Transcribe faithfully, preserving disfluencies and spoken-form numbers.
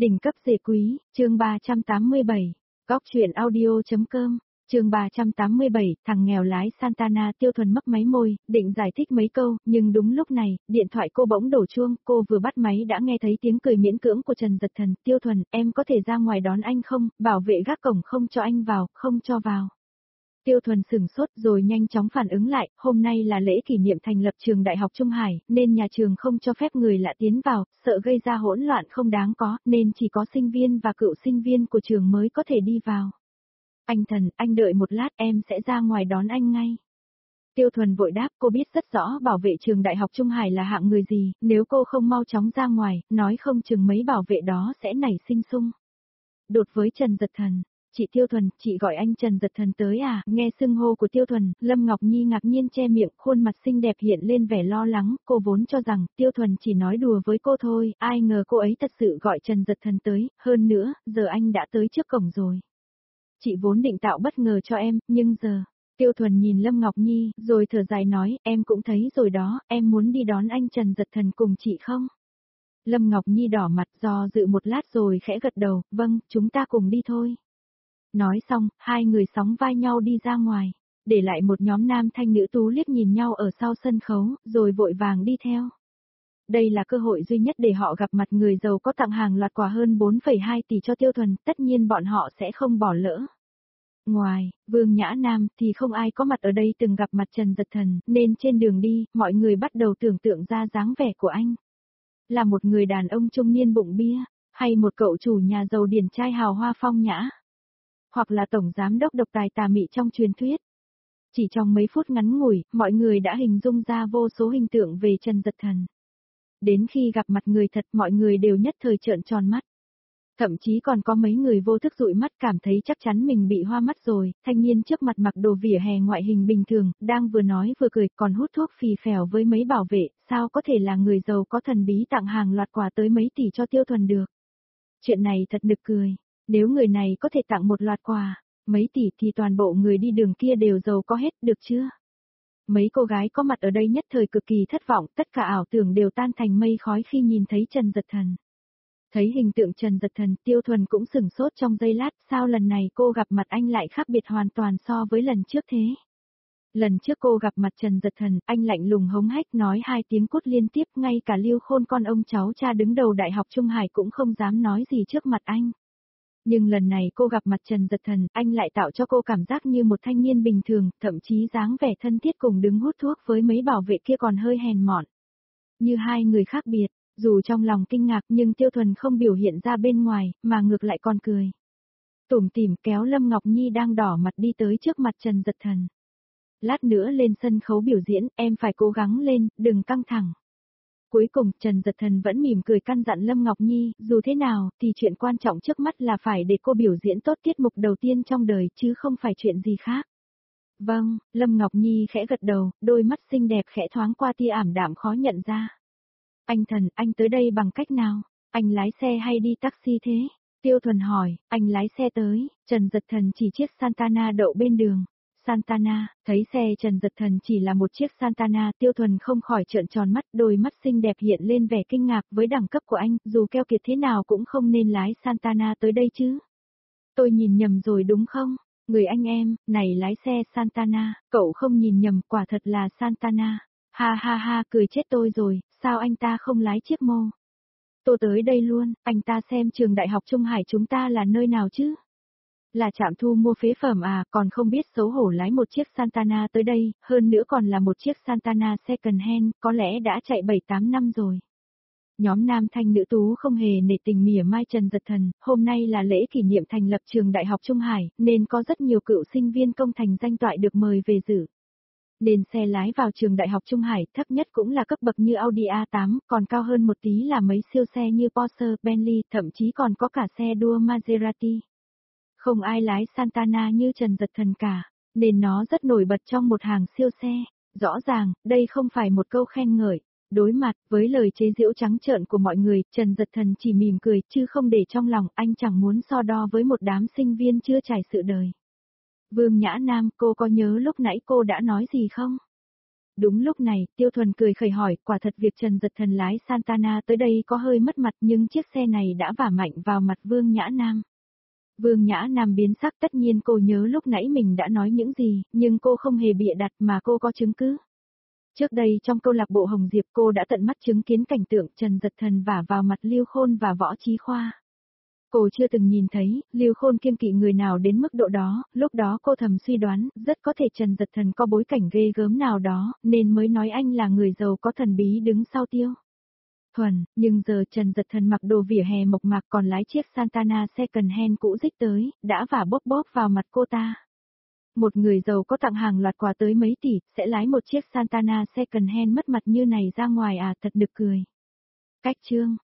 Đỉnh cấp dề quý, chương ba trăm tám mươi bảy, góc truyện audio.com, chương ba trăm tám mươi bảy, thằng nghèo lái Santana. Tiêu Thuần mấp máy môi, định giải thích mấy câu, nhưng đúng lúc này, điện thoại cô bỗng đổ chuông, cô vừa bắt máy đã nghe thấy tiếng cười miễn cưỡng của Trần Dật Thần. Tiêu Thuần, em có thể ra ngoài đón anh không, bảo vệ gác cổng không cho anh vào, không cho vào. Tiêu Thuần sửng sốt rồi nhanh chóng phản ứng lại, hôm nay là lễ kỷ niệm thành lập trường Đại học Trung Hải, nên nhà trường không cho phép người lạ tiến vào, sợ gây ra hỗn loạn không đáng có, nên chỉ có sinh viên và cựu sinh viên của trường mới có thể đi vào. Anh Thần, anh đợi một lát, em sẽ ra ngoài đón anh ngay. Tiêu Thuần vội đáp, cô biết rất rõ bảo vệ trường Đại học Trung Hải là hạng người gì, nếu cô không mau chóng ra ngoài, nói không chừng mấy bảo vệ đó sẽ nảy sinh xung đột với Trần Dật Thần. Chị Tiêu Thuần, chị gọi anh Trần Dật Thần tới à? Nghe xưng hô của Tiêu Thuần, Lâm Ngọc Nhi ngạc nhiên che miệng, khuôn mặt xinh đẹp hiện lên vẻ lo lắng, cô vốn cho rằng Tiêu Thuần chỉ nói đùa với cô thôi, ai ngờ cô ấy thật sự gọi Trần Dật Thần tới, hơn nữa, giờ anh đã tới trước cổng rồi. Chị vốn định tạo bất ngờ cho em, nhưng giờ... Tiêu Thuần nhìn Lâm Ngọc Nhi, rồi thở dài nói, em cũng thấy rồi đó, em muốn đi đón anh Trần Dật Thần cùng chị không? Lâm Ngọc Nhi đỏ mặt do dự một lát rồi khẽ gật đầu, vâng, chúng ta cùng đi thôi. Nói xong, hai người sóng vai nhau đi ra ngoài, để lại một nhóm nam thanh nữ tú liếc nhìn nhau ở sau sân khấu, rồi vội vàng đi theo. Đây là cơ hội duy nhất để họ gặp mặt người giàu có tặng hàng loạt quà hơn bốn phẩy hai tỷ cho Tiêu Thuần, tất nhiên bọn họ sẽ không bỏ lỡ. Ngoài, Vương Nhã Nam thì không ai có mặt ở đây từng gặp mặt Trần Dật Thần, nên trên đường đi, mọi người bắt đầu tưởng tượng ra dáng vẻ của anh. Là một người đàn ông trung niên bụng bia, hay một cậu chủ nhà giàu điển trai hào hoa phong nhã. Hoặc là tổng giám đốc độc tài tà mị trong truyền thuyết. Chỉ trong mấy phút ngắn ngủi, mọi người đã hình dung ra vô số hình tượng về Trần Dật Thần. Đến khi gặp mặt người thật, mọi người đều nhất thời trợn tròn mắt. Thậm chí còn có mấy người vô thức dụi mắt cảm thấy chắc chắn mình bị hoa mắt rồi. Thanh niên trước mặt mặc đồ vỉa hè ngoại hình bình thường, đang vừa nói vừa cười, còn hút thuốc phì phèo với mấy bảo vệ, sao có thể là người giàu có thần bí tặng hàng loạt quà tới mấy tỷ cho Tiêu Thuần được. Chuyện này thật nực cười. Nếu người này có thể tặng một loạt quà, mấy tỷ thì toàn bộ người đi đường kia đều giàu có hết, được chưa? Mấy cô gái có mặt ở đây nhất thời cực kỳ thất vọng, tất cả ảo tưởng đều tan thành mây khói khi nhìn thấy Trần Dật Thần. Thấy hình tượng Trần Dật Thần, Tiêu Thuần cũng sửng sốt trong giây lát, sao lần này cô gặp mặt anh lại khác biệt hoàn toàn so với lần trước thế? Lần trước cô gặp mặt Trần Dật Thần, anh lạnh lùng hống hách nói hai tiếng cút liên tiếp, ngay cả Lưu Khôn con ông cháu cha đứng đầu Đại học Trung Hải cũng không dám nói gì trước mặt anh. Nhưng lần này cô gặp mặt Trần Dật Thần, anh lại tạo cho cô cảm giác như một thanh niên bình thường, thậm chí dáng vẻ thân thiết cùng đứng hút thuốc với mấy bảo vệ kia còn hơi hèn mọn. Như hai người khác biệt, dù trong lòng kinh ngạc nhưng Tiêu Thuần không biểu hiện ra bên ngoài, mà ngược lại còn cười. Tủm tỉm kéo Lâm Ngọc Nhi đang đỏ mặt đi tới trước mặt Trần Dật Thần. Lát nữa lên sân khấu biểu diễn, em phải cố gắng lên, đừng căng thẳng. Cuối cùng, Trần Dật Thần vẫn mỉm cười căn dặn Lâm Ngọc Nhi, dù thế nào, thì chuyện quan trọng trước mắt là phải để cô biểu diễn tốt tiết mục đầu tiên trong đời, chứ không phải chuyện gì khác. Vâng, Lâm Ngọc Nhi khẽ gật đầu, đôi mắt xinh đẹp khẽ thoáng qua tia ảm đạm khó nhận ra. Anh Thần, anh tới đây bằng cách nào? Anh lái xe hay đi taxi thế? Tiêu Thuần hỏi, anh lái xe tới, Trần Dật Thần chỉ chiếc Santana đậu bên đường. Santana, thấy xe Trần Dật Thần chỉ là một chiếc Santana, Tiêu Thuần không khỏi trợn tròn mắt, đôi mắt xinh đẹp hiện lên vẻ kinh ngạc với đẳng cấp của anh, dù keo kiệt thế nào cũng không nên lái Santana tới đây chứ. Tôi nhìn nhầm rồi đúng không? Người anh em, này lái xe Santana, cậu không nhìn nhầm, quả thật là Santana. Ha ha ha, cười chết tôi rồi, sao anh ta không lái chiếc mô? Tôi tới đây luôn, anh ta xem trường Đại học Trung Hải chúng ta là nơi nào chứ? Là trạm thu mua phế phẩm à, còn không biết xấu hổ lái một chiếc Santana tới đây, hơn nữa còn là một chiếc Santana second hand, có lẽ đã chạy bảy tám năm rồi. Nhóm nam thanh nữ tú không hề nể tình mỉa mai Trần Dật Thần, hôm nay là lễ kỷ niệm thành lập trường Đại học Trung Hải, nên có rất nhiều cựu sinh viên công thành danh toại được mời về dự. Nên xe lái vào trường Đại học Trung Hải thấp nhất cũng là cấp bậc như Audi a tám, còn cao hơn một tí là mấy siêu xe như Porsche, Bentley, thậm chí còn có cả xe đua Maserati. Không ai lái Santana như Trần Dật Thần cả, nên nó rất nổi bật trong một hàng siêu xe. Rõ ràng, đây không phải một câu khen ngợi. Đối mặt với lời chế giễu trắng trợn của mọi người, Trần Dật Thần chỉ mỉm cười chứ không để trong lòng, anh chẳng muốn so đo với một đám sinh viên chưa trải sự đời. Vương Nhã Nam, cô có nhớ lúc nãy cô đã nói gì không? Đúng lúc này, Tiêu Thuần cười khẩy hỏi, quả thật việc Trần Giật Thần lái Santana tới đây có hơi mất mặt nhưng chiếc xe này đã vả mạnh vào mặt Vương Nhã Nam. Vương Nhã Nam biến sắc, tất nhiên cô nhớ lúc nãy mình đã nói những gì, nhưng cô không hề bịa đặt mà cô có chứng cứ. Trước đây trong câu lạc bộ Hồng Diệp cô đã tận mắt chứng kiến cảnh tượng Trần Giật Thần vả vào mặt Lưu Khôn và Võ Chí Khoa. Cô chưa từng nhìn thấy, Lưu Khôn kiêng kỵ người nào đến mức độ đó, lúc đó cô thầm suy đoán, rất có thể Trần Giật Thần có bối cảnh ghê gớm nào đó, nên mới nói anh là người giàu có thần bí đứng sau Tiêu Thuần, nhưng giờ Trần Giật Thần mặc đồ vỉa hè mộc mạc còn lái chiếc Santana second hand cũ rích tới, đã vả bóp bóp vào mặt cô ta. Một người giàu có tặng hàng loạt quà tới mấy tỷ, sẽ lái một chiếc Santana second hand mất mặt như này ra ngoài à, thật nực cười. Cách chương